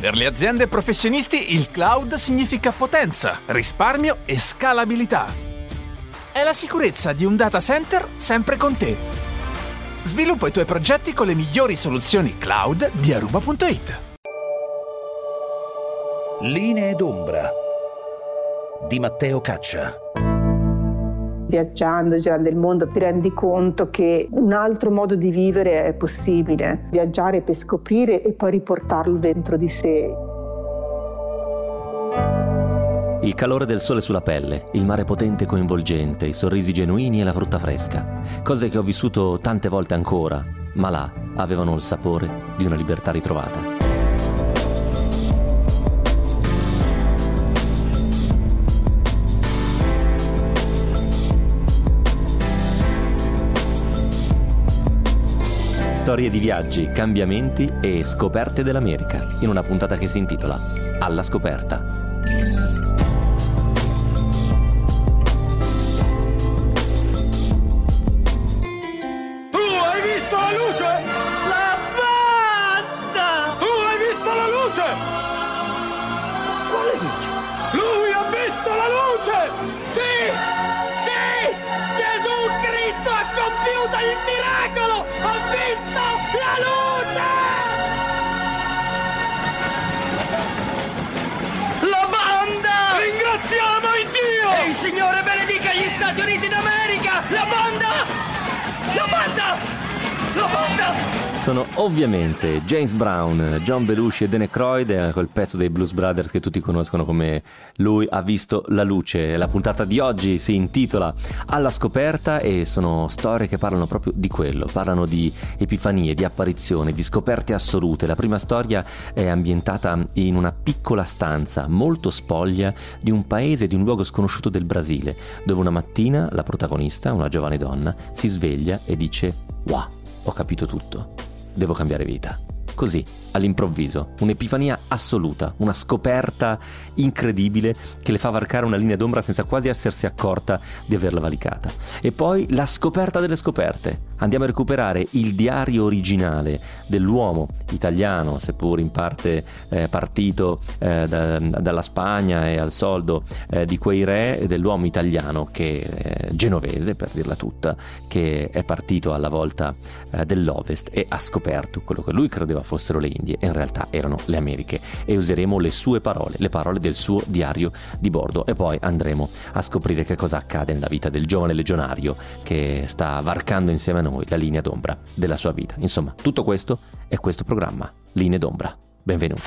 Per le aziende e professionisti il cloud significa potenza, risparmio e scalabilità. È la sicurezza di un data center sempre con te. Sviluppa i tuoi progetti con le migliori soluzioni cloud di Aruba.it. Linee d'ombra di Matteo Caccia. Viaggiando, girando il mondo, ti rendi conto che un altro modo di vivere è possibile. Viaggiare per scoprire e poi riportarlo dentro di sé. Il calore del sole sulla pelle, il mare potente e coinvolgente, i sorrisi genuini e la frutta fresca. Cose che ho vissuto tante volte ancora, ma là avevano il sapore di una libertà ritrovata. Storie di viaggi, cambiamenti e scoperte dell'America, in una puntata che si intitola Alla scoperta. Il miracolo! Ho visto la luce! La banda! Ringraziamo il Dio! E il Signore benedica gli Stati Uniti d'America! La banda! La banda! La banda! Sono ovviamente James Brown, John Belushi e Dan Aykroyd, quel pezzo dei Blues Brothers che tutti conoscono come Lui ha visto la luce. La puntata di oggi si intitola Alla scoperta e sono storie che parlano proprio di quello, parlano di epifanie, di apparizioni, di scoperte assolute. La prima storia è ambientata in una piccola stanza molto spoglia di un paese, di un luogo sconosciuto del Brasile, dove una mattina la protagonista, una giovane donna, si sveglia e dice: "Wow, ho capito tutto. Devo cambiare vita." Così, all'improvviso, un'epifania assoluta, una scoperta incredibile che le fa varcare una linea d'ombra senza quasi essersi accorta di averla valicata. E poi la scoperta delle scoperte. Andiamo a recuperare il diario originale dell'uomo italiano, seppur in parte partito dalla Spagna e al soldo di quei re, dell'uomo italiano che genovese, per dirla tutta, che è partito alla volta dell'Ovest e ha scoperto quello che lui credeva fossero le Indie e in realtà erano le Americhe, e useremo le sue parole, le parole del suo diario di bordo, e poi andremo a scoprire che cosa accade nella vita del giovane legionario che sta varcando insieme a noi la linea d'ombra della sua vita. Insomma, tutto questo è questo programma, Linee d'ombra. Benvenuti.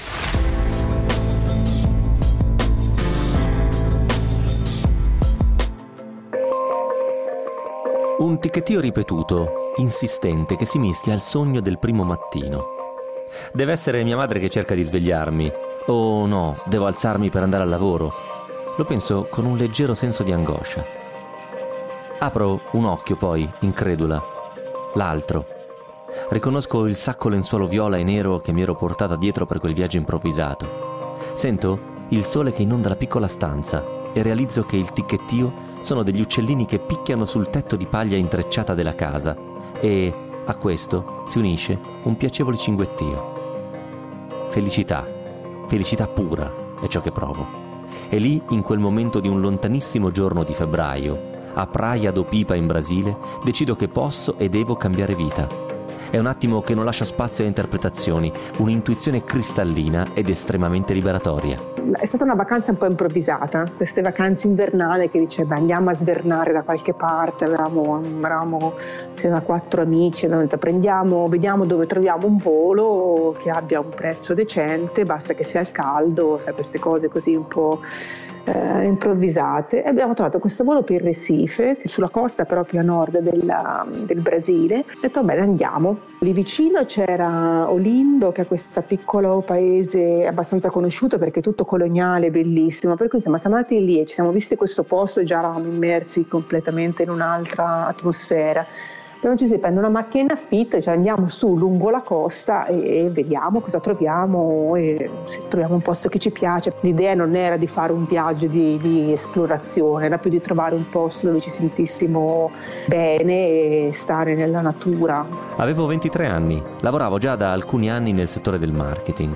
Un ticchettio ripetuto, insistente, che si mischia al sogno del primo mattino. Deve essere mia madre che cerca di svegliarmi. Oh no, devo alzarmi per andare al lavoro. Lo penso con un leggero senso di angoscia. Apro un occhio poi, incredula. L'altro. Riconosco il sacco lenzuolo viola e nero che mi ero portata dietro per quel viaggio improvvisato. Sento il sole che inonda la piccola stanza e realizzo che il ticchettio sono degli uccellini che picchiano sul tetto di paglia intrecciata della casa, e a questo si unisce un piacevole cinguettio. Felicità pura è ciò che provo. E lì, in quel momento di un lontanissimo giorno di febbraio, a Praia do Pipa in Brasile, decido che posso e devo cambiare vita. È un attimo che non lascia spazio a interpretazioni, un'intuizione cristallina ed estremamente liberatoria. È stata una vacanza un po' improvvisata, queste vacanze invernali che dice andiamo a svernare da qualche parte, eravamo insieme a 4 amici, abbiamo detto vediamo dove troviamo un volo che abbia un prezzo decente, basta che sia al caldo, sai, queste cose così un po' improvvisate, e abbiamo trovato questo volo per Recife, sulla costa proprio a nord del Brasile. Ho detto bene, andiamo. Lì vicino c'era Olindo, che è questo piccolo paese abbastanza conosciuto perché è tutto coloniale, bellissimo, per cui insomma siamo andati lì e ci siamo visti questo posto e già eravamo immersi completamente in un'altra atmosfera. Abbiamo deciso di prendere una macchina in affitto e cioè andiamo su lungo la costa e vediamo cosa troviamo, e se troviamo un posto che ci piace. L'idea non era di fare un viaggio di esplorazione, era più di trovare un posto dove ci sentissimo bene e stare nella natura. Avevo 23 anni, lavoravo già da alcuni anni nel settore del marketing.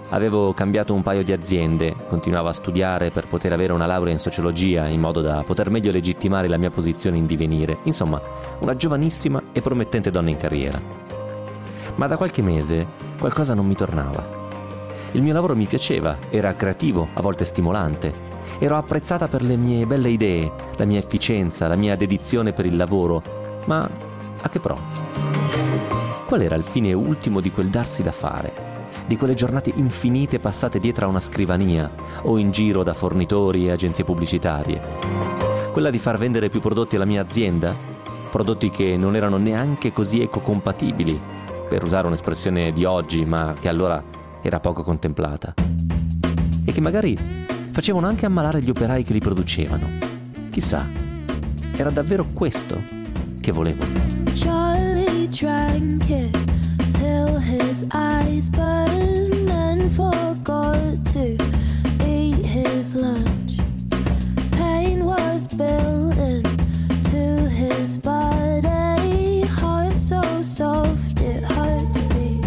Avevo cambiato un paio di aziende, continuavo a studiare per poter avere una laurea in sociologia in modo da poter meglio legittimare la mia posizione in divenire. Insomma, una giovanissima e promettente donna in carriera. Ma da qualche mese qualcosa non mi tornava. Il mio lavoro mi piaceva, era creativo, a volte stimolante. Ero apprezzata per le mie belle idee, la mia efficienza, la mia dedizione per il lavoro. Ma a che pro? Qual era il fine ultimo di quel darsi da fare? Di quelle giornate infinite passate dietro a una scrivania o in giro da fornitori e agenzie pubblicitarie? Quella di far vendere più prodotti alla mia azienda? Prodotti che non erano neanche così ecocompatibili, per usare un'espressione di oggi, ma che allora era poco contemplata. E che magari facevano anche ammalare gli operai che li producevano. Chissà, era davvero questo che volevo. Charlie drank it till his eyes burned and forgot to eat his lunch. Pain was built into his body, heart so soft it hurt to beat.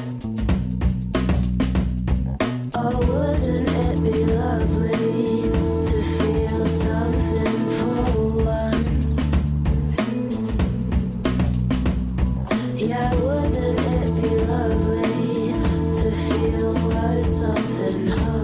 Oh, wouldn't it be lovely to feel something for once? Yeah, wouldn't it be lovely to feel worth something, huh?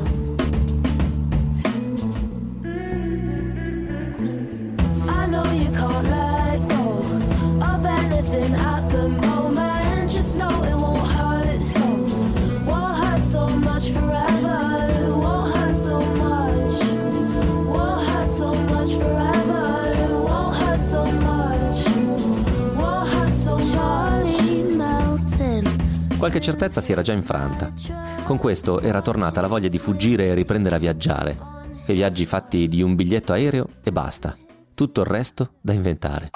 I know you can't let go of anything at the moment. Just know it won't hurt so much forever. It won't hurt so much. Won't hurt so much forever. It won't hurt so much. Won't hurt so much. Melting. Qualche certezza si era già infranta. Con questo era tornata la voglia di fuggire e riprendere a viaggiare. E viaggi fatti di un biglietto aereo e basta. Tutto il resto da inventare.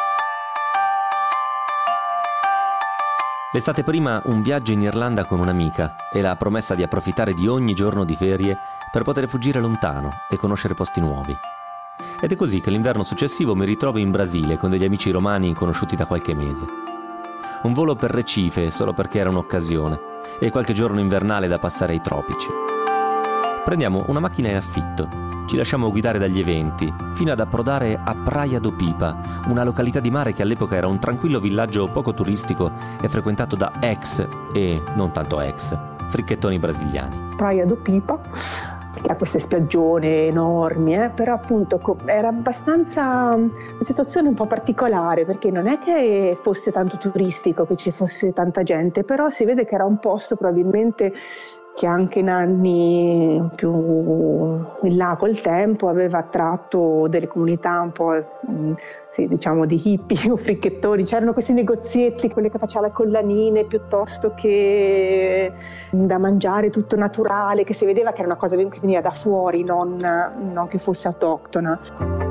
L'estate prima un viaggio in Irlanda con un'amica e la promessa di approfittare di ogni giorno di ferie per poter fuggire lontano e conoscere posti nuovi. Ed è così che l'inverno successivo mi ritrovo in Brasile con degli amici romani conosciuti da qualche mese. Un volo per Recife solo perché era un'occasione e qualche giorno invernale da passare ai tropici. Prendiamo una macchina in affitto, ci lasciamo guidare dagli eventi fino ad approdare a Praia do Pipa, una località di mare che all'epoca era un tranquillo villaggio poco turistico e frequentato da ex e non tanto ex fricchettoni brasiliani. Praia do Pipa, che ha queste spiaggione enormi, però appunto era abbastanza una situazione un po' particolare, perché non è che fosse tanto turistico, che ci fosse tanta gente, però si vede che era un posto probabilmente che anche in anni più in là col tempo aveva attratto delle comunità un po' sì, diciamo di hippie o fricchettoni. C'erano questi negozietti, quelli che facevano le collanine piuttosto che da mangiare tutto naturale, che si vedeva che era una cosa che veniva da fuori, non che fosse autoctona.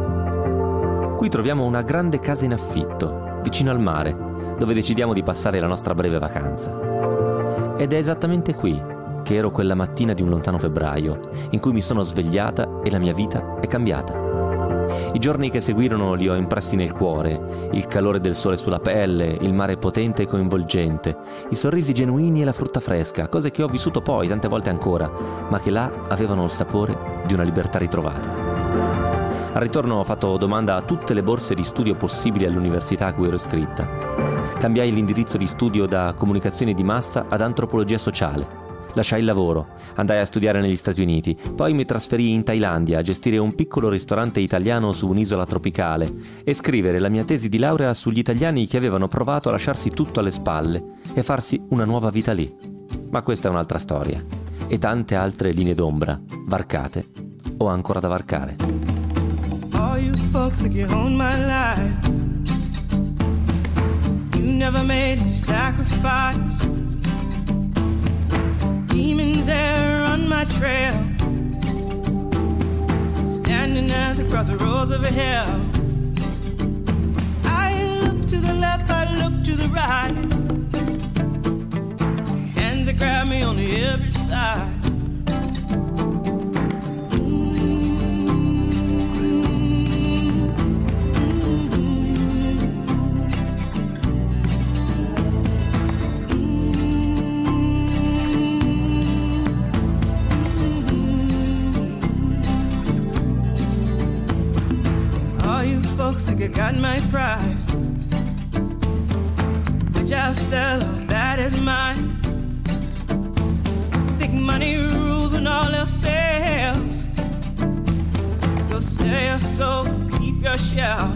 Qui troviamo una grande casa in affitto, vicino al mare, dove decidiamo di passare la nostra breve vacanza. Ed è esattamente qui che ero quella mattina di un lontano febbraio, in cui mi sono svegliata e la mia vita è cambiata. I giorni che seguirono li ho impressi nel cuore, il calore del sole sulla pelle, il mare potente e coinvolgente, i sorrisi genuini e la frutta fresca, cose che ho vissuto poi tante volte ancora, ma che là avevano il sapore di una libertà ritrovata. Al ritorno ho fatto domanda a tutte le borse di studio possibili all'università a cui ero iscritta. Cambiai l'indirizzo di studio da comunicazione di massa ad antropologia sociale. Lasciai il lavoro, andai a studiare negli Stati Uniti, poi mi trasferii in Thailandia a gestire un piccolo ristorante italiano su un'isola tropicale e scrivere la mia tesi di laurea sugli italiani che avevano provato a lasciarsi tutto alle spalle e farsi una nuova vita lì. Ma questa è un'altra storia, e tante altre linee d'ombra, varcate o ancora da varcare. All you folks like you own my life. You never made a sacrifice. Demons there on my trail, standing at the crossroads of a hell. I look to the left, I look to the right. Hands that grab me on every side. folks think I got my price, which I'll sell, that is mine. Think money rules when all else fails. Go sell your soul, keep your shell.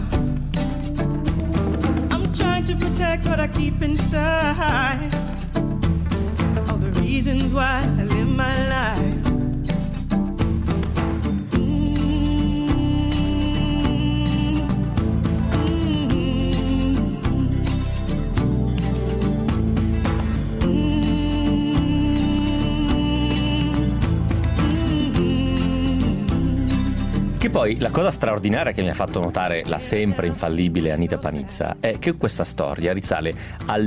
I'm trying to protect what I keep inside, all the reasons why I live my life. Che poi la cosa straordinaria che mi ha fatto notare la sempre infallibile Anita Panizza è che questa storia risale al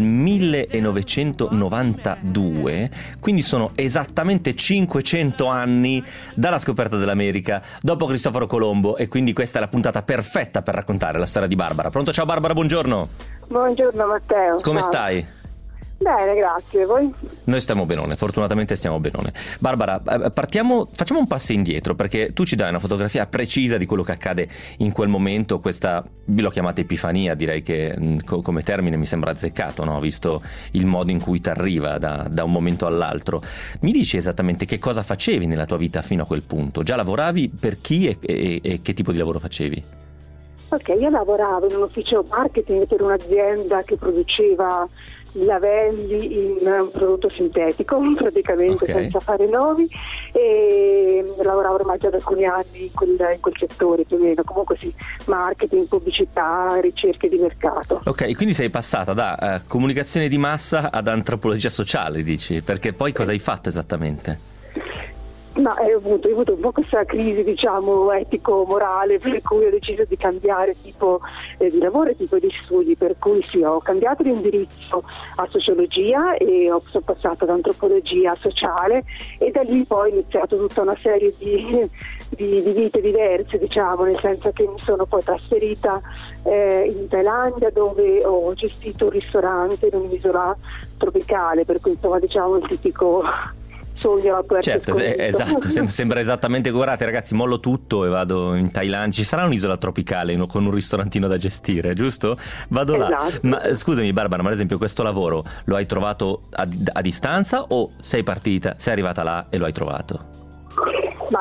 1992, quindi sono esattamente 500 anni dalla scoperta dell'America, dopo Cristoforo Colombo, e quindi questa è la puntata perfetta per raccontare la storia di Barbara. Pronto? Ciao Barbara, buongiorno. Buongiorno Matteo. Come ciao. stai? Bene, grazie. Voi? Noi stiamo benone, fortunatamente stiamo benone. Barbara, facciamo un passo indietro, perché tu ci dai una fotografia precisa di quello che accade in quel momento. Questa, vi l'ho chiamata epifania, direi che come termine mi sembra azzeccato, no? Visto il modo in cui ti arriva da un momento all'altro. Mi dici esattamente che cosa facevi nella tua vita fino a quel punto? Già lavoravi per chi e che tipo di lavoro facevi? Ok, io lavoravo in un ufficio marketing per un'azienda che produceva lavelli in un prodotto sintetico, praticamente, senza fare nomi, e lavoravo ormai già da alcuni anni in quel settore, più o meno. Comunque sì, marketing, pubblicità, ricerche di mercato. Ok, quindi sei passata da comunicazione di massa ad antropologia sociale, dici? Perché poi cosa hai fatto esattamente? Ma ho avuto un po' questa crisi, diciamo, etico-morale, per cui ho deciso di cambiare tipo di lavoro e tipo di studi, per cui sì, ho cambiato di indirizzo a sociologia e sono passata ad antropologia sociale, e da lì poi ho iniziato tutta una serie di vite diverse, diciamo, nel senso che mi sono poi trasferita in Thailandia, dove ho gestito un ristorante in un'isola tropicale, per cui insomma, diciamo, il tipico sogno. Certo, esatto, sembra esattamente. Guardate ragazzi, mollo tutto e vado in Thailandia. Ci sarà un'isola tropicale con un ristorantino da gestire, giusto? Vado là. Esatto. Ma scusami Barbara, ma ad esempio questo lavoro lo hai trovato a distanza, o sei partita, sei arrivata là e lo hai trovato? Ma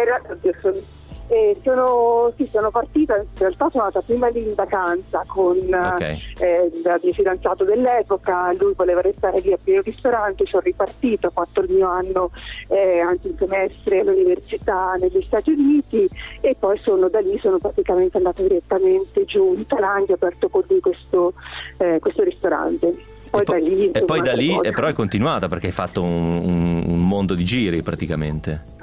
sono partita, in realtà sono andata prima lì in vacanza con il mio fidanzato dell'epoca. Lui voleva restare lì a aprire il ristorante, sono ripartita, ho fatto il mio anno, anzi un semestre all'università negli Stati Uniti, e poi da lì sono praticamente andata direttamente giù in Thailandia, ho aperto con lui questo ristorante. Poi da lì però è continuata, perché hai fatto un mondo di giri praticamente.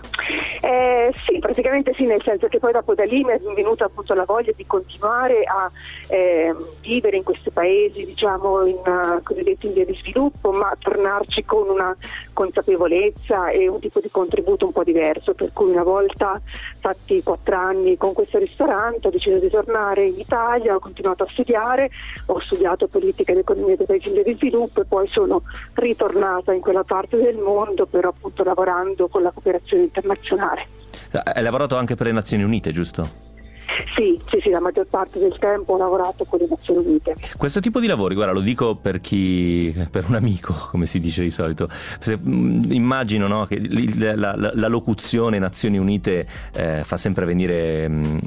Sì, praticamente sì, nel senso che poi dopo da lì mi è venuta appunto la voglia di continuare a vivere in questi paesi, diciamo, cosiddetti in via di sviluppo, ma tornarci con una consapevolezza e un tipo di contributo un po' diverso, per cui una volta fatti 4 anni con questo ristorante ho deciso di tornare in Italia, ho continuato a studiare, ho studiato politica ed economia dei paesi in via di sviluppo, e poi sono ritornata in quella parte del mondo, però appunto lavorando con la cooperazione internazionale. Hai lavorato anche per le Nazioni Unite, giusto? Sì, la maggior parte del tempo ho lavorato con le Nazioni Unite. Questo tipo di lavori, guarda, lo dico per un amico, come si dice di solito. Immagino, no, che la locuzione Nazioni Unite fa sempre venire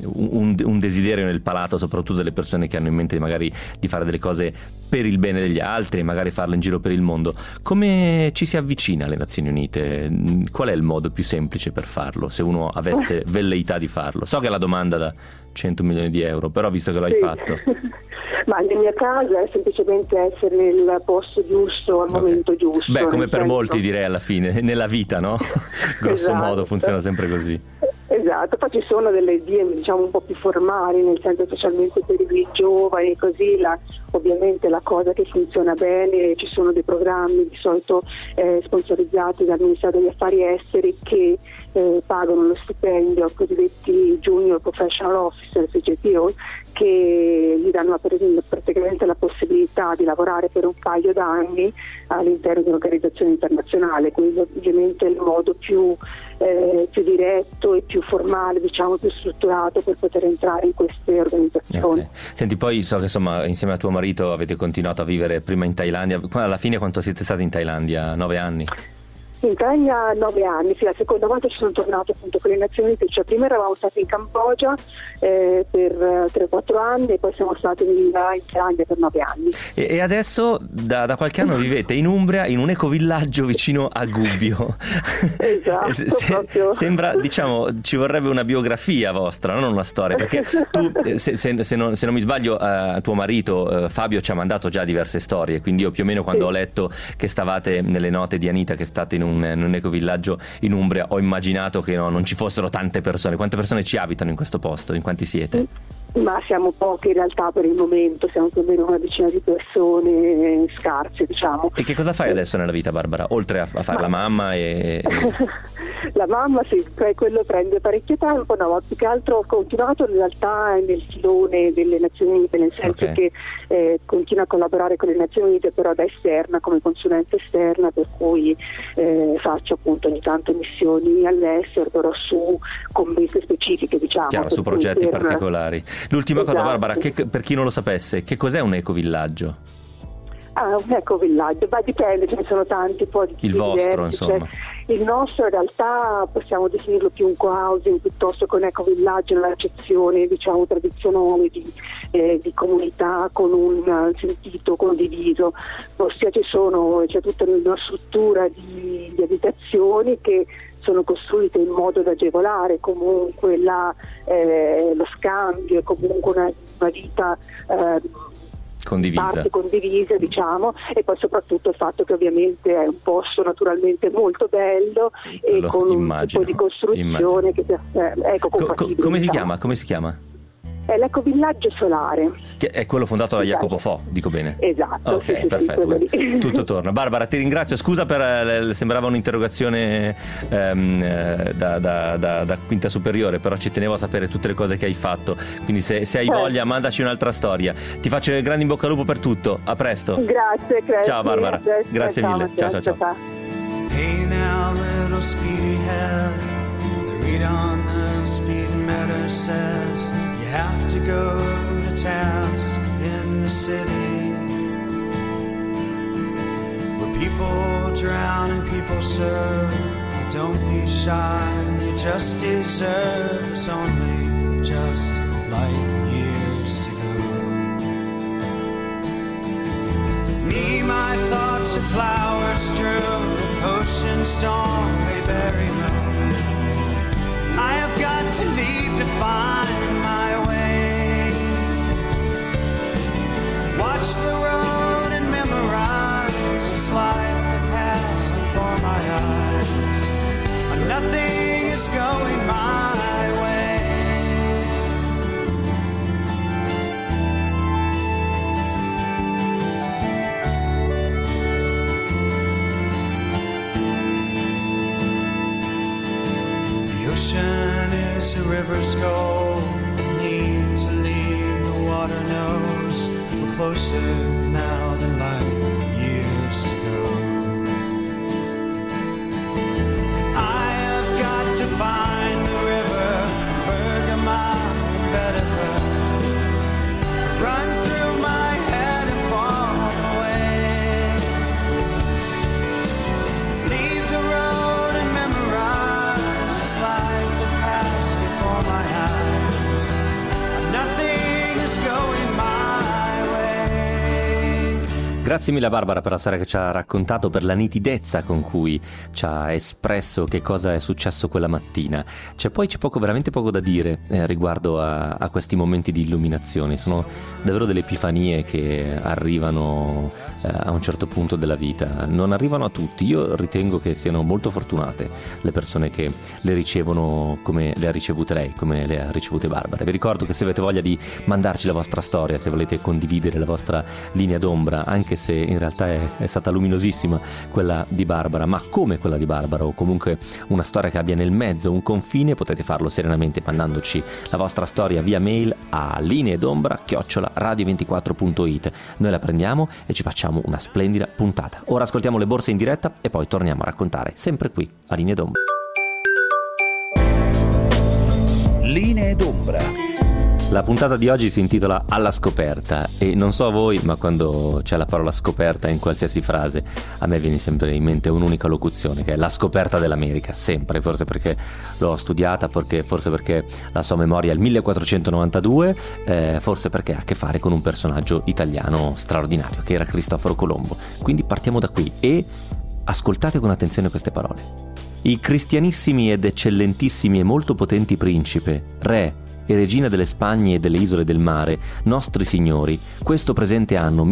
un desiderio nel palato, soprattutto delle persone che hanno in mente magari di fare delle cose per il bene degli altri e magari farle in giro per il mondo. Come ci si avvicina alle Nazioni Unite? Qual è il modo più semplice per farlo, se uno avesse velleità di farlo? So che è la domanda da 100 milioni di euro, però visto che l'hai fatto. Ma nel mio caso è semplicemente essere nel posto giusto al momento giusto. Beh, come per molti, direi, alla fine, nella vita, no? Grosso modo funziona sempre così. Esatto, poi ci sono delle vie, diciamo, un po' più formali, nel senso, specialmente per i giovani, così ovviamente la cosa che funziona bene, ci sono dei programmi di solito sponsorizzati dal Ministero degli Affari Esteri che pagano lo stipendio ai cosiddetti Junior Professional Officer, CGPO, che gli danno praticamente la possibilità di lavorare per un paio d'anni all'interno di un'organizzazione internazionale. Quindi ovviamente è il modo più diretto e più formale, diciamo più strutturato per poter entrare in queste organizzazioni. Okay. Senti, poi so che insomma insieme a tuo marito avete continuato a vivere prima in Thailandia. Alla fine quanto siete stati in Thailandia? 9 anni? In Thailandia 9 anni, sì, la seconda volta ci sono tornato appunto con le Nazioni Unite, cioè prima eravamo stati in Cambogia per 3-4 anni e poi siamo stati in Thailandia per 9 anni. E adesso da qualche anno vivete in Umbria, in un ecovillaggio vicino a Gubbio. Esatto, proprio. Sembra, diciamo, ci vorrebbe una biografia vostra, non una storia, perché tu, se non mi sbaglio, tuo marito Fabio ci ha mandato già diverse storie, quindi io più o meno quando ho letto che stavate nelle note di Anita, che state in un ecovillaggio in Umbria, ho immaginato che non ci fossero tante persone. Quante persone ci abitano in questo posto? In quanti siete? Ma siamo pochi in realtà per il momento, siamo più o meno una decina di persone scarse, diciamo. E che cosa fai adesso nella vita, Barbara? Oltre a fare la mamma e... La mamma, sì, quello prende parecchio tempo, no, ma più che altro ho continuato in realtà nel filone delle Nazioni Unite, nel senso che continuo a collaborare con le Nazioni Unite però da esterna, come consulente esterna, per cui faccio appunto ogni tanto missioni all'estero, però su commesse specifiche, diciamo. Chiaro, su progetti particolari. L'ultima cosa, Barbara, per chi non lo sapesse, che cos'è un ecovillaggio? Un ecovillaggio, dipende, ce ne sono tanti, poi il vostro, insomma. Cioè, il nostro in realtà possiamo definirlo più un co-housing piuttosto che un ecovillaggio nell'accezione, diciamo, tradizionale di comunità con un sentito condiviso, ossia c'è tutta una struttura di abitazioni che sono costruite in modo da agevolare comunque lo scambio e comunque una vita parte condivisa, diciamo, e poi soprattutto il fatto che ovviamente è un posto naturalmente molto bello e con un tipo di costruzione che è ecocompatibile. Come si chiama? È l'ecovillaggio solare. Che è quello fondato da Jacopo Fo, dico bene? Esatto. Ok, sì, perfetto. Tutto torna. Barbara, ti ringrazio. Scusa per sembrava un'interrogazione da quinta superiore, però ci tenevo a sapere tutte le cose che hai fatto. Quindi se hai voglia, mandaci un'altra storia. Ti faccio il grande in bocca al lupo per tutto. A presto. Grazie. Ciao Barbara. Grazie mille. Ciao. Hey now, little speedhead, the read on the speedometer says you have to go to task in the city where people drown and people serve. Don't be shy, you just deserve it's only just light years to go. Me, my thoughts are flowers strewn, ocean storm they bury me. I have got to leave to find my way. Watch the road and memorize this life that passed before my eyes. Nothing is going my way. The ocean is a river's goal. Need to leave, the water knows we're closer now than light years to go. I have got to find the river, Bergamot, Bedford, run through my head and fall away. Leave the road and memorize this life that passed before my eyes. Nothing is going my way. Grazie mille a Barbara per la storia che ci ha raccontato, per la nitidezza con cui ci ha espresso che cosa è successo quella mattina. C'è veramente poco da dire riguardo a questi momenti di illuminazione. Sono davvero delle epifanie che arrivano a un certo punto della vita. Non arrivano a tutti. Io ritengo che siano molto fortunate le persone che le ricevono come le ha ricevute lei, come le ha ricevute Barbara. Vi ricordo che se avete voglia di mandarci la vostra storia, se volete condividere la vostra linea d'ombra, anche se in realtà è stata luminosissima quella di Barbara, ma come quella di Barbara, o comunque una storia che abbia nel mezzo un confine, potete farlo serenamente mandandoci la vostra storia via mail a lineedombra@radio24.it. Noi la prendiamo e ci facciamo una splendida puntata. Ora ascoltiamo le borse in diretta e poi torniamo a raccontare sempre qui a Linee d'Ombra. Linee d'ombra. La puntata di oggi si intitola Alla scoperta e non so voi, ma quando c'è la parola scoperta in qualsiasi frase a me viene sempre in mente un'unica locuzione, che è la scoperta dell'America, sempre, forse perché l'ho studiata, forse perché la sua memoria è il 1492, forse perché ha a che fare con un personaggio italiano straordinario che era Cristoforo Colombo. Quindi partiamo da qui e ascoltate con attenzione queste parole. I cristianissimi ed eccellentissimi e molto potenti principe, re e regina delle Spagne e delle isole del mare, nostri signori, questo presente anno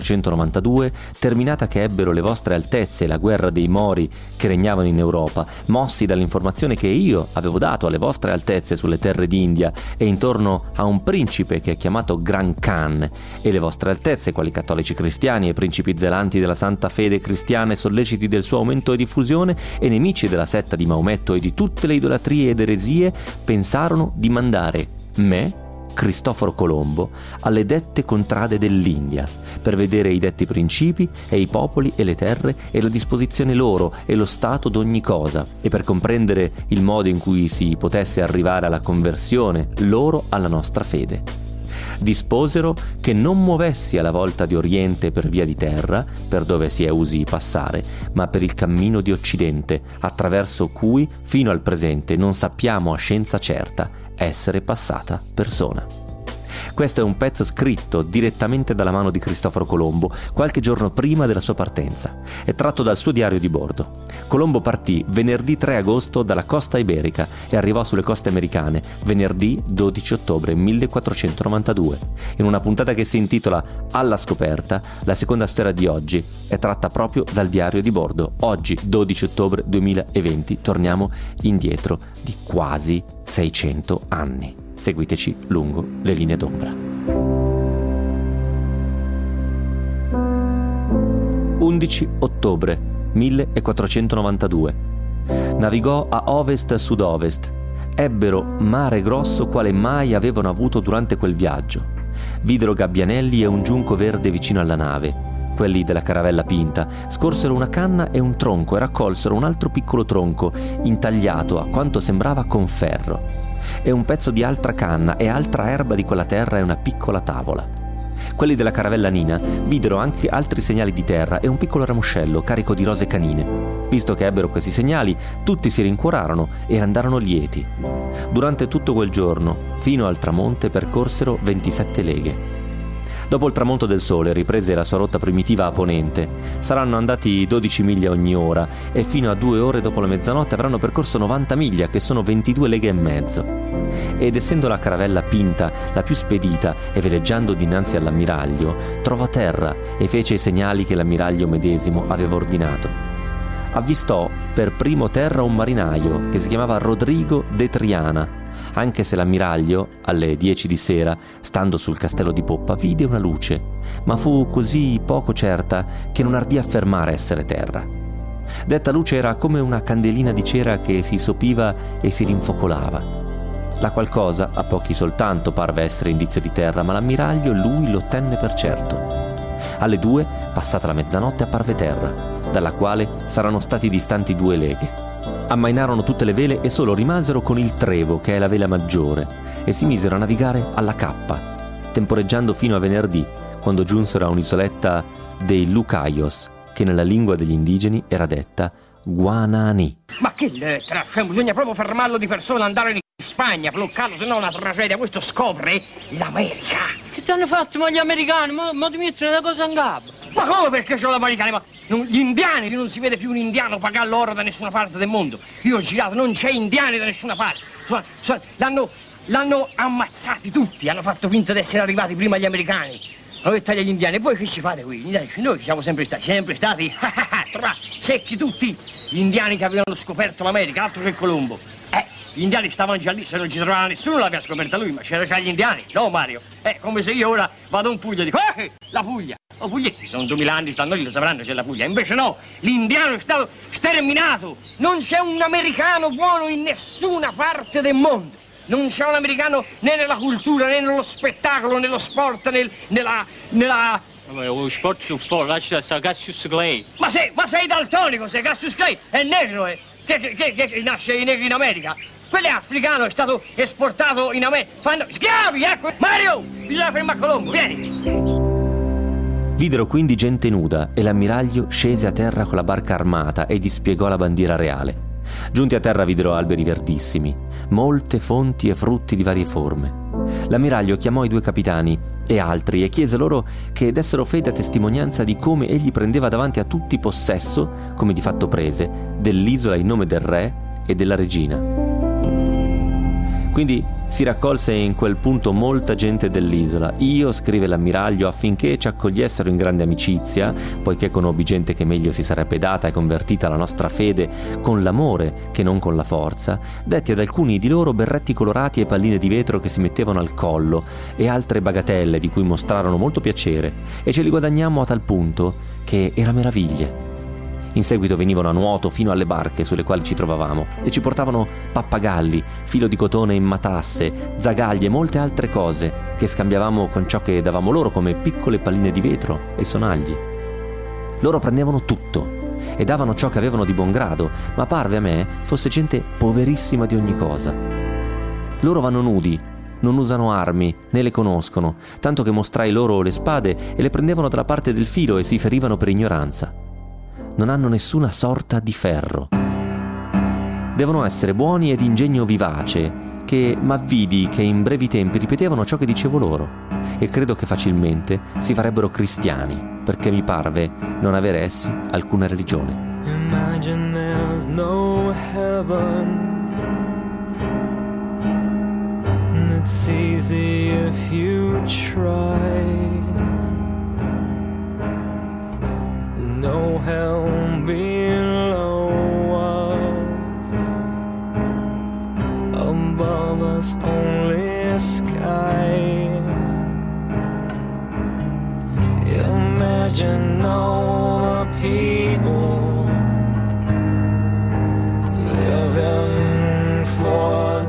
1492, terminata che ebbero le vostre altezze la guerra dei Mori che regnavano in Europa, mossi dall'informazione che io avevo dato alle vostre altezze sulle terre d'India e intorno a un principe che è chiamato Gran Khan, e le vostre altezze, quali cattolici cristiani e principi zelanti della santa fede cristiana e solleciti del suo aumento e diffusione e nemici della setta di Maometto e di tutte le idolatrie ed eresie, pensarono di mandare me, Cristoforo Colombo, alle dette contrade dell'India, per vedere i detti principi e i popoli e le terre e la disposizione loro e lo stato d'ogni cosa, e per comprendere il modo in cui si potesse arrivare alla conversione loro alla nostra fede. Disposero che non muovessi alla volta di Oriente per via di terra, per dove si è usi passare, ma per il cammino di Occidente, attraverso cui fino al presente non sappiamo a scienza certa essere passata persona. Questo è un pezzo scritto direttamente dalla mano di Cristoforo Colombo qualche giorno prima della sua partenza. È tratto dal suo diario di bordo. Colombo partì venerdì 3 agosto dalla costa iberica e arrivò sulle coste americane venerdì 12 ottobre 1492. In una puntata che si intitola Alla scoperta, la seconda storia di oggi è tratta proprio dal diario di bordo. Oggi, 12 ottobre 2020, torniamo indietro di quasi 600 anni. Seguiteci lungo le linee d'ombra. 11 ottobre 1492. Navigò a ovest-sud-ovest. Ebbero mare grosso quale mai avevano avuto durante quel viaggio. Videro gabbianelli e un giunco verde vicino alla nave. Quelli della caravella pinta scorsero una canna e un tronco e raccolsero un altro piccolo tronco intagliato a quanto sembrava con ferro, e un pezzo di altra canna e altra erba di quella terra e una piccola tavola. Quelli della caravella nina videro anche altri segnali di terra e un piccolo ramoscello carico di rose canine. Visto che ebbero questi segnali, tutti si rincuorarono e andarono lieti. Durante tutto quel giorno, fino al tramonto, percorsero 27 leghe. Dopo il tramonto del sole riprese la sua rotta primitiva a ponente. Saranno andati 12 miglia ogni ora e fino a 2 ore dopo la mezzanotte avranno percorso 90 miglia, che sono 22 leghe e mezzo. Ed essendo la caravella pinta la più spedita e veleggiando dinanzi all'ammiraglio, trovò terra e fece i segnali che l'ammiraglio medesimo aveva ordinato. Avvistò per primo terra un marinaio che si chiamava Rodrigo de Triana, anche se l'ammiraglio, alle 10 di sera, stando sul castello di poppa, vide una luce, ma fu così poco certa che non ardì affermare essere terra. Detta luce era come una candelina di cera che si sopiva e si rinfocolava. La qualcosa a pochi soltanto parve essere indizio di terra, ma l'ammiraglio lui lo tenne per certo. Alle 2, passata la mezzanotte, apparve terra, dalla quale saranno stati distanti 2 leghe. Ammainarono tutte le vele e solo rimasero con il Trevo, che è la vela maggiore, e si misero a navigare alla cappa, temporeggiando fino a venerdì, quando giunsero a un'isoletta dei Lucayos, che nella lingua degli indigeni era detta Guanani. Ma che lettera? Bisogna proprio fermarlo di persona, andare in Spagna, bloccarlo, se no è una tragedia. Questo scopre l'America. Che ti hanno fatto ma gli americani? Ma ti mettono una cosa in capo. Ma come perché sono gli americani? Ma gli indiani, non si vede più un indiano pagare l'oro da nessuna parte del mondo. Io ho girato, non c'è indiani da nessuna parte. L'hanno ammazzati tutti, hanno fatto finta di essere arrivati prima gli americani. Hanno detto agli indiani, e voi che ci fate qui? Noi ci siamo sempre stati, secchi tutti gli indiani che avevano scoperto l'America, altro che Colombo. Gli indiani stavano già lì, se non ci trovava nessuno l'aveva scoperta lui, ma c'erano già gli indiani, no Mario? Come se io ora vado in Puglia e dico, la Puglia! O pugliesi, sono 2000 anni, stanno lì, lo sapranno c'è la Puglia. Invece no, l'indiano è stato sterminato. Non c'è un americano buono in nessuna parte del mondo. Non c'è un americano né nella cultura, né nello spettacolo, nello sport, nella... Lo sport su fuori, lascia Cassius Clay. Ma sei daltonico, sei Cassius Clay, è negro, che nasce i negri in America. Quello è africano, è stato esportato in America. Fanno schiavi, ecco! Mario! Bisogna fermare Colombo, vieni! Videro quindi gente nuda e l'ammiraglio scese a terra con la barca armata e dispiegò la bandiera reale. Giunti a terra videro alberi verdissimi, molte fonti e frutti di varie forme. L'ammiraglio chiamò i 2 capitani e altri e chiese loro che dessero fede a testimonianza di come egli prendeva davanti a tutti possesso, come di fatto prese, dell'isola in nome del re e della regina. Quindi si raccolse in quel punto molta gente dell'isola. Io, scrive l'ammiraglio, affinché ci accogliessero in grande amicizia, poiché conobbi gente che meglio si sarebbe data e convertita alla nostra fede con l'amore che non con la forza, detti ad alcuni di loro berretti colorati e palline di vetro che si mettevano al collo e altre bagatelle di cui mostrarono molto piacere, e ce li guadagnammo a tal punto che era meraviglia. In seguito venivano a nuoto fino alle barche sulle quali ci trovavamo e ci portavano pappagalli, filo di cotone in matasse, zagaglie e molte altre cose che scambiavamo con ciò che davamo loro come piccole palline di vetro e sonagli. Loro prendevano tutto e davano ciò che avevano di buon grado, ma parve a me fosse gente poverissima di ogni cosa. Loro vanno nudi, non usano armi, né le conoscono, tanto che mostrai loro le spade e le prendevano dalla parte del filo e si ferivano per ignoranza. Non hanno nessuna sorta di ferro. Devono essere buoni ed ingegno vivace, che m'avvidi che in brevi tempi ripetevano ciò che dicevo loro, e credo che facilmente si farebbero cristiani, perché mi parve non avere essi alcuna religione. Imagine there's no heaven. It's easy if you try. No hell below us, above us only sky. Imagine all the people living for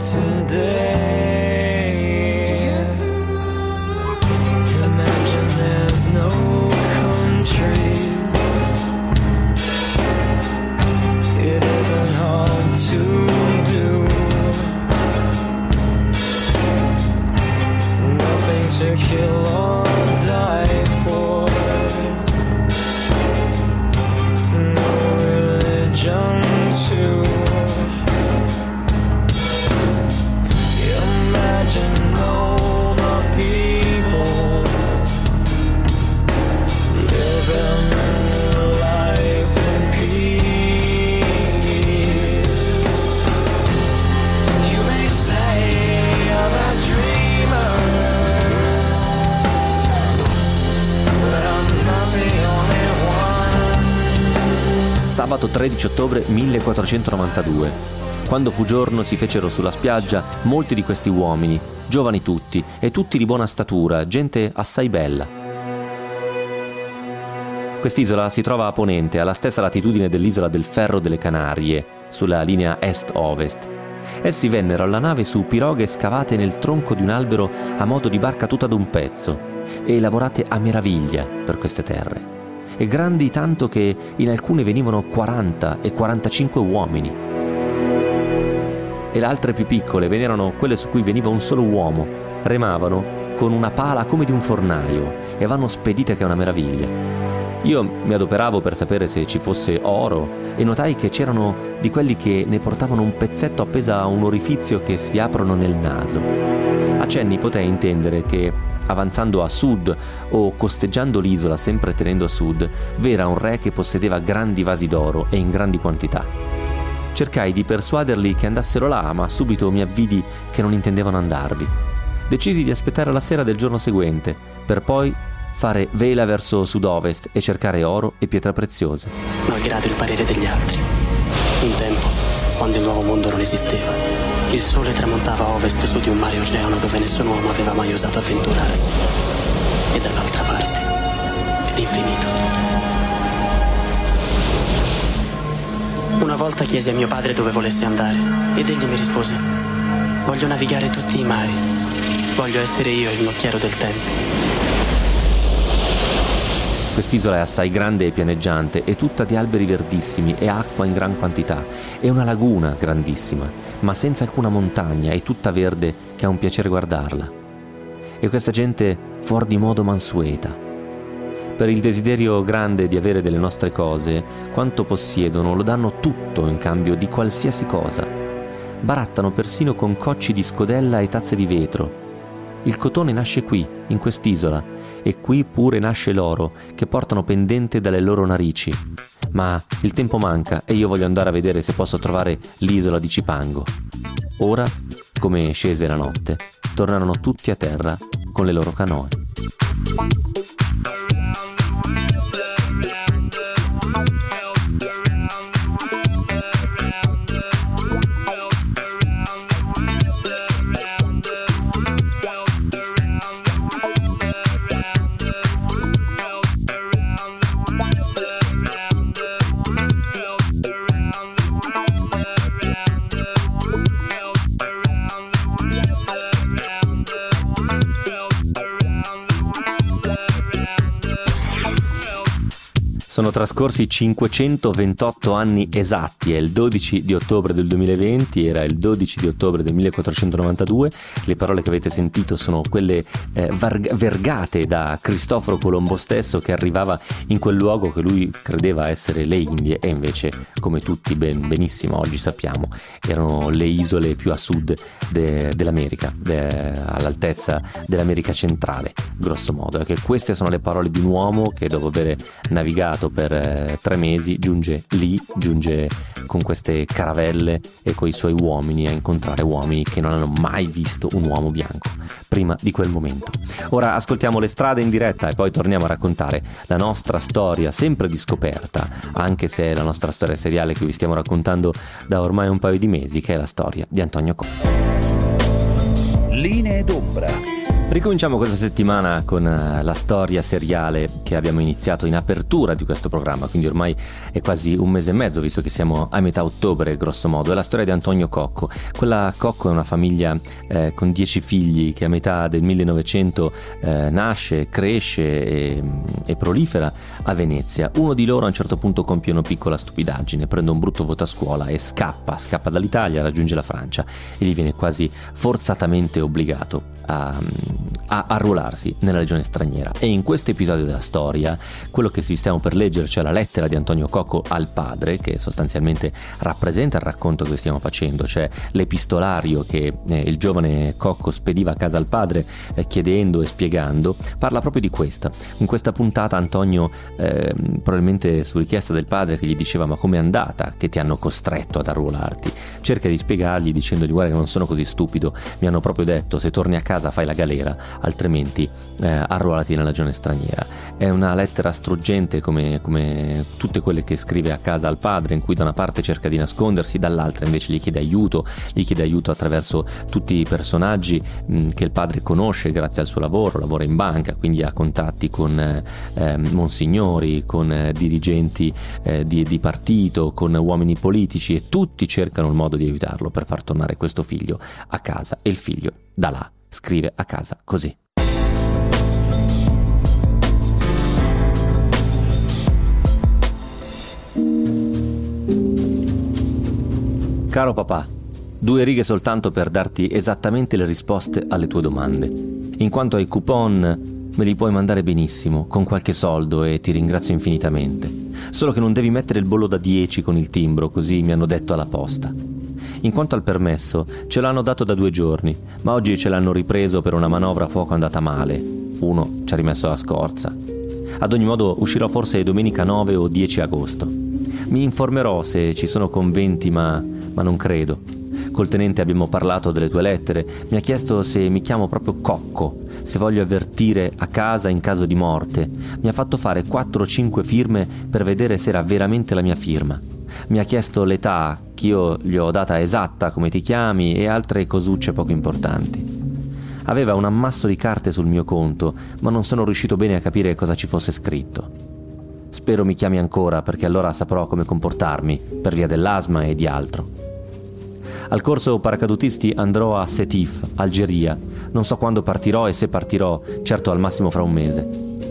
today. Imagine there's no country. It isn't hard to do. Nothing to kill or die for. No religion too. Imagine all the people living life in peace. You may say I'm a dreamer, but I'm not the only one. Sabato 13 ottobre 1492. Quando fu giorno si fecero sulla spiaggia molti di questi uomini, giovani tutti, e tutti di buona statura, gente assai bella. Quest'isola si trova a ponente, alla stessa latitudine dell'isola del Ferro delle Canarie, sulla linea est-ovest. Essi vennero alla nave su piroghe scavate nel tronco di un albero a modo di barca tutta d'un pezzo, e lavorate a meraviglia per queste terre, e grandi tanto che in alcune venivano 40 e 45 uomini. E le altre più piccole venivano quelle su cui veniva un solo uomo, remavano con una pala come di un fornaio e vanno spedite che è una meraviglia. Io mi adoperavo per sapere se ci fosse oro e notai che c'erano di quelli che ne portavano un pezzetto appeso a un orifizio che si aprono nel naso. A cenni potei intendere che, avanzando a sud o costeggiando l'isola sempre tenendo a sud, v'era un re che possedeva grandi vasi d'oro e in grandi quantità. Cercai di persuaderli che andassero là, ma subito mi avvidi che non intendevano andarvi. Decisi di aspettare la sera del giorno seguente, per poi fare vela verso sud-ovest e cercare oro e pietre preziose. Malgrado il parere degli altri, un tempo, quando il nuovo mondo non esisteva, il sole tramontava a ovest su di un mare oceano dove nessun uomo aveva mai osato avventurarsi. E dall'altra parte, l'infinito. Una volta chiesi a mio padre dove volesse andare ed egli mi rispose: voglio navigare tutti i mari, voglio essere io il nocchiero del tempo. Quest'isola è assai grande e pianeggiante, è tutta di alberi verdissimi e acqua in gran quantità, è una laguna grandissima, ma senza alcuna montagna, è tutta verde che ha un piacere guardarla. E questa gente fuor di modo mansueta. Per il desiderio grande di avere delle nostre cose, quanto possiedono lo danno tutto in cambio di qualsiasi cosa. Barattano persino con cocci di scodella e tazze di vetro. Il cotone nasce qui, in quest'isola, e qui pure nasce l'oro che portano pendente dalle loro narici. Ma il tempo manca e io voglio andare a vedere se posso trovare l'isola di Cipango. Ora, come scese la notte, tornarono tutti a terra con le loro canoe. Sono trascorsi 528 anni esatti, è il 12 di ottobre del 2020, era il 12 di ottobre del 1492, le parole che avete sentito sono quelle vergate da Cristoforo Colombo stesso, che arrivava in quel luogo che lui credeva essere le Indie, e invece, come tutti benissimo oggi sappiamo, erano le isole più a sud dell'America, all'altezza dell'America centrale, grosso modo. Che queste sono le parole di un uomo che, dopo aver navigato per 3 mesi, giunge con queste caravelle e coi suoi uomini a incontrare uomini che non hanno mai visto un uomo bianco prima di quel momento. Ora ascoltiamo Le strade in diretta e poi torniamo a raccontare la nostra storia, sempre di scoperta, anche se è la nostra storia seriale che vi stiamo raccontando da ormai un paio di mesi, che è la storia di Antonio Cocco. Linee d'ombra. Ricominciamo questa settimana con la storia seriale che abbiamo iniziato in apertura di questo programma, quindi ormai è quasi un mese e mezzo, visto che siamo a metà ottobre grosso modo. È la storia di Antonio Cocco. Quella Cocco è una famiglia con 10 figli che a metà del 1900 nasce, cresce e prolifera a Venezia. Uno di loro a un certo punto compie una piccola stupidaggine, prende un brutto voto a scuola e scappa dall'Italia, raggiunge la Francia e gli viene quasi forzatamente obbligato a arruolarsi nella legione straniera. E in questo episodio della storia, quello che si stiamo per leggere, cioè la lettera di Antonio Cocco al padre, che sostanzialmente rappresenta il racconto che stiamo facendo, cioè l'epistolario che il giovane Cocco spediva a casa al padre chiedendo e spiegando, parla proprio di questa. In questa puntata Antonio, probabilmente su richiesta del padre che gli diceva ma com'è andata che ti hanno costretto ad arruolarti, cerca di spiegargli dicendogli guarda che non sono così stupido, mi hanno proprio detto se torni a casa fai la galera, altrimenti arruolati nella legione straniera. È una lettera struggente come tutte quelle che scrive a casa al padre, in cui da una parte cerca di nascondersi, dall'altra invece gli chiede aiuto attraverso tutti i personaggi che il padre conosce grazie al suo lavoro, lavora in banca, quindi ha contatti con monsignori, con dirigenti di partito, con uomini politici, e tutti cercano il modo di aiutarlo per far tornare questo figlio a casa, e il figlio da là scrive a casa così. Caro papà, 2 righe soltanto per darti esattamente le risposte alle tue domande. In quanto ai coupon, me li puoi mandare benissimo, con qualche soldo, e ti ringrazio infinitamente. Solo che non devi mettere il bollo da 10 con il timbro, così mi hanno detto alla posta. In quanto al permesso, ce l'hanno dato da 2 giorni, ma oggi ce l'hanno ripreso per una manovra a fuoco andata male. Uno ci ha rimesso la scorza. Ad ogni modo uscirò forse domenica 9 o 10 agosto. Mi informerò se ci sono conventi, ma non credo. Col tenente abbiamo parlato delle tue lettere, mi ha chiesto se mi chiamo proprio Cocco, se voglio avvertire a casa in caso di morte. Mi ha fatto fare 4 o 5 firme per vedere se era veramente la mia firma. Mi ha chiesto l'età, che io gli ho data esatta, come ti chiami, e altre cosucce poco importanti. Aveva un ammasso di carte sul mio conto, ma non sono riuscito bene a capire cosa ci fosse scritto. Spero mi chiami ancora, perché allora saprò come comportarmi, per via dell'asma e di altro. Al corso paracadutisti andrò a Sétif, Algeria. Non so quando partirò e se partirò, certo al massimo fra un mese.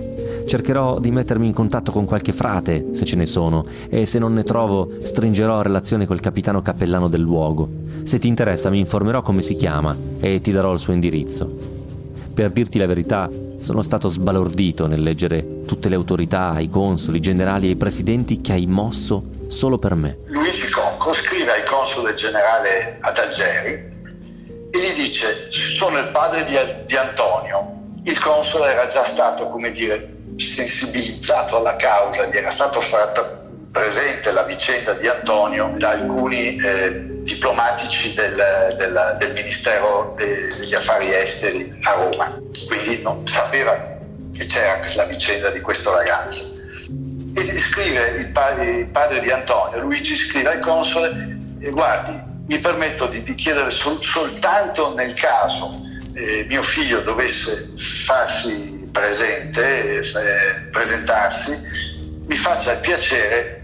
Cercherò di mettermi in contatto con qualche frate, se ce ne sono, e se non ne trovo stringerò relazione col capitano cappellano del luogo. Se ti interessa mi informerò come si chiama e ti darò il suo indirizzo. Per dirti la verità, sono stato sbalordito nel leggere tutte le autorità, i consoli, i generali e i presidenti che hai mosso solo per me. Luigi Conco scrive al console generale ad Algeri e gli dice: sono il padre di Antonio. Il console era già stato, come dire, sensibilizzato alla causa, gli era stato fatta presente la vicenda di Antonio da alcuni diplomatici del Ministero degli Affari Esteri a Roma, quindi non sapeva che c'era la vicenda di questo ragazzo. E scrive il padre di Antonio, Luigi, scrive al console: guardi, mi permetto di chiedere soltanto nel caso mio figlio dovesse farsi presente, presentarsi, mi faccia il piacere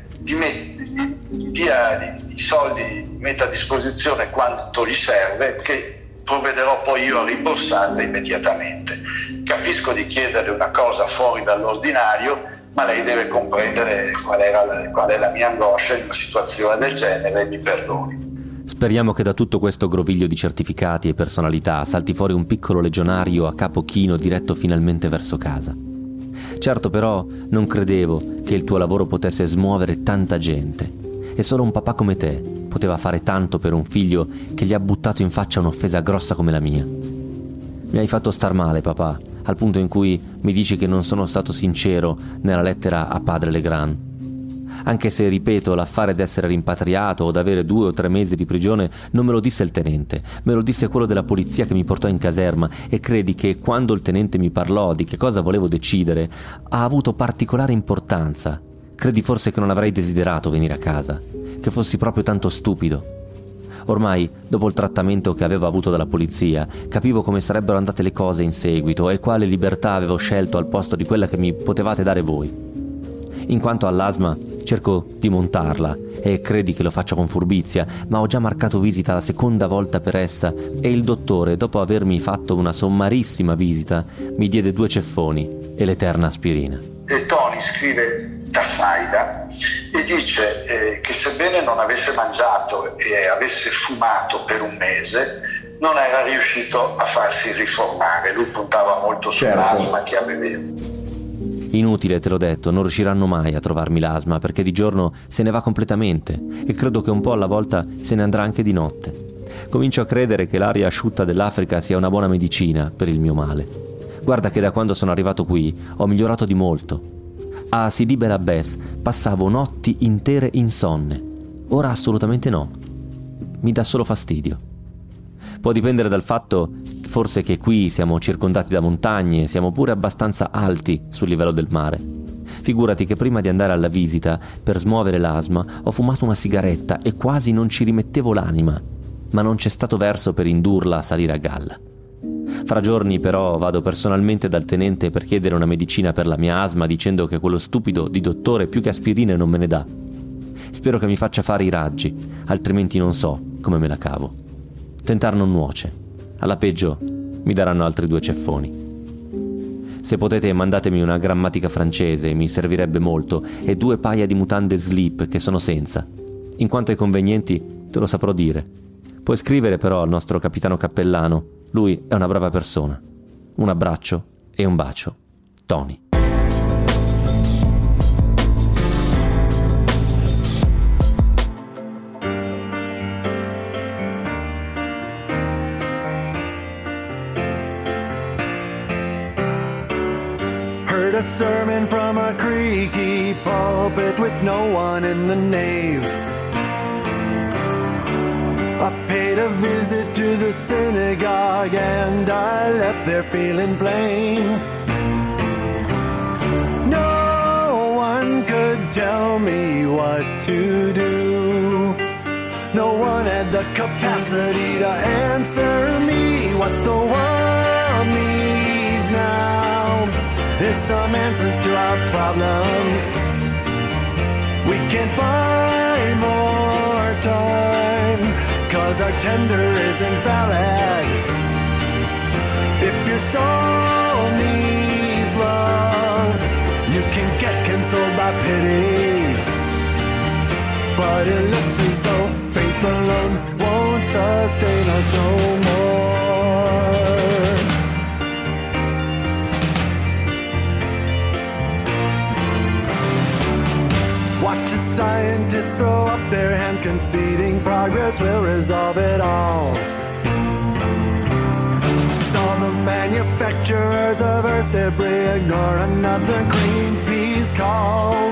dia i soldi, metta a disposizione quanto gli serve, che provvederò poi io a rimborsarle immediatamente. Capisco di chiederle una cosa fuori dall'ordinario, ma lei deve comprendere qual è la mia angoscia in una situazione del genere, e mi perdoni. Speriamo che da tutto questo groviglio di certificati e personalità salti fuori un piccolo legionario a capo chino diretto finalmente verso casa. Certo, però non credevo che il tuo lavoro potesse smuovere tanta gente, e solo un papà come te poteva fare tanto per un figlio che gli ha buttato in faccia un'offesa grossa come la mia. Mi hai fatto star male, papà, al punto in cui mi dici che non sono stato sincero nella lettera a padre Legrand. Anche se, ripeto, l'affare d'essere rimpatriato o d'avere 2 o 3 mesi di prigione non me lo disse il tenente, me lo disse quello della polizia che mi portò in caserma, e credi che quando il tenente mi parlò di che cosa volevo decidere ha avuto particolare importanza. Credi forse che non avrei desiderato venire a casa, che fossi proprio tanto stupido. Ormai, dopo il trattamento che avevo avuto dalla polizia, capivo come sarebbero andate le cose in seguito e quale libertà avevo scelto al posto di quella che mi potevate dare voi. In quanto all'asma, cerco di montarla e credi che lo faccio con furbizia, ma ho già marcato visita la seconda volta per essa, e il dottore, dopo avermi fatto una sommarissima visita, mi diede 2 ceffoni e l'eterna aspirina. E Tony scrive da Saida e dice che sebbene non avesse mangiato e avesse fumato per un mese, non era riuscito a farsi riformare. Lui puntava molto sull'asma che aveva. Inutile, te l'ho detto, non riusciranno mai a trovarmi l'asma, perché di giorno se ne va completamente e credo che un po' alla volta se ne andrà anche di notte. Comincio a credere che l'aria asciutta dell'Africa sia una buona medicina per il mio male. Guarda che da quando sono arrivato qui ho migliorato di molto. A Sidi Bel Abbes passavo notti intere insonne, ora assolutamente no. Mi dà solo fastidio. Può dipendere dal fatto forse che qui siamo circondati da montagne, siamo pure abbastanza alti sul livello del mare. Figurati che prima di andare alla visita, per smuovere l'asma, ho fumato una sigaretta e quasi non ci rimettevo l'anima, ma non c'è stato verso per indurla a salire a galla. Fra giorni però vado personalmente dal tenente per chiedere una medicina per la mia asma, dicendo che quello stupido di dottore più che aspirine non me ne dà. Spero che mi faccia fare i raggi, altrimenti non so come me la cavo. Tentar non nuoce. Alla peggio mi daranno altri 2 ceffoni. Se potete mandatemi una grammatica francese, mi servirebbe molto, e 2 paia di mutande slip che sono senza. In quanto ai convenienti te lo saprò dire. Puoi scrivere però al nostro capitano cappellano, lui è una brava persona. Un abbraccio e un bacio. Tony. Heard a sermon from a creaky pulpit with no one in the nave. I paid a visit to the synagogue and I left there feeling plain. No one could tell me what to do. No one had the capacity to answer me. What the world needs now is some answers to our problems. We can't buy more time, 'cause our tender isn't valid. If your soul needs love, without pity. But it looks as though faith alone won't sustain us no more. Watch as scientists throw up their hands, conceding progress will resolve it all. Saw the manufacturers of Earth's debris ignore another Greenpeace call.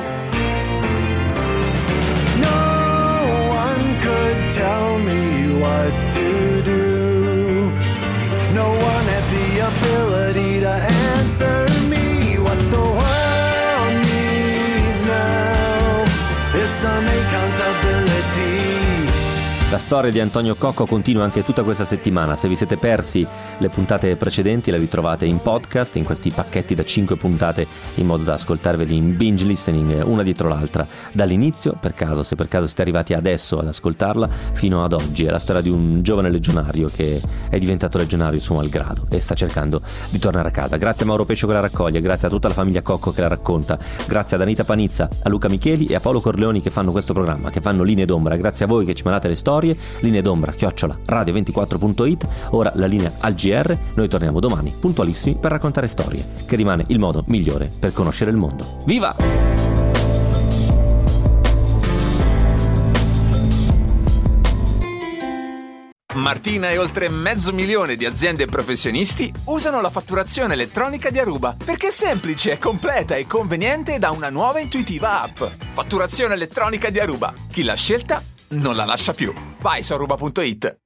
No one could tell me what to do. No one had the ability to answer me. What the world needs now is some accountability. La storia di Antonio Cocco continua anche tutta questa settimana. Se vi siete persi le puntate precedenti, le ritrovate in podcast, in questi pacchetti da 5 puntate, in modo da ascoltarveli in binge listening una dietro l'altra, dall'inizio, se per caso siete arrivati adesso ad ascoltarla, fino ad oggi. È la storia di un giovane legionario che è diventato legionario suo malgrado e sta cercando di tornare a casa. Grazie a Mauro Pescio che la raccoglie, grazie a tutta la famiglia Cocco che la racconta, grazie ad Anita Panizza, a Luca Micheli e a Paolo Corleoni che fanno questo programma, che fanno Linee d'Ombra. Grazie a voi che ci mandate le storie. Linee d'Ombra @radio24.it. Ora la linea al GR. Noi torniamo domani puntualissimi per raccontare storie, che rimane il modo migliore per conoscere il mondo. Viva! Martina e oltre 500.000 di aziende e professionisti usano la fatturazione elettronica di Aruba perché è semplice, è completa e conveniente da una nuova e intuitiva app. Fatturazione elettronica di Aruba. Chi l'ha scelta non la lascia più. Vai su aruba.it.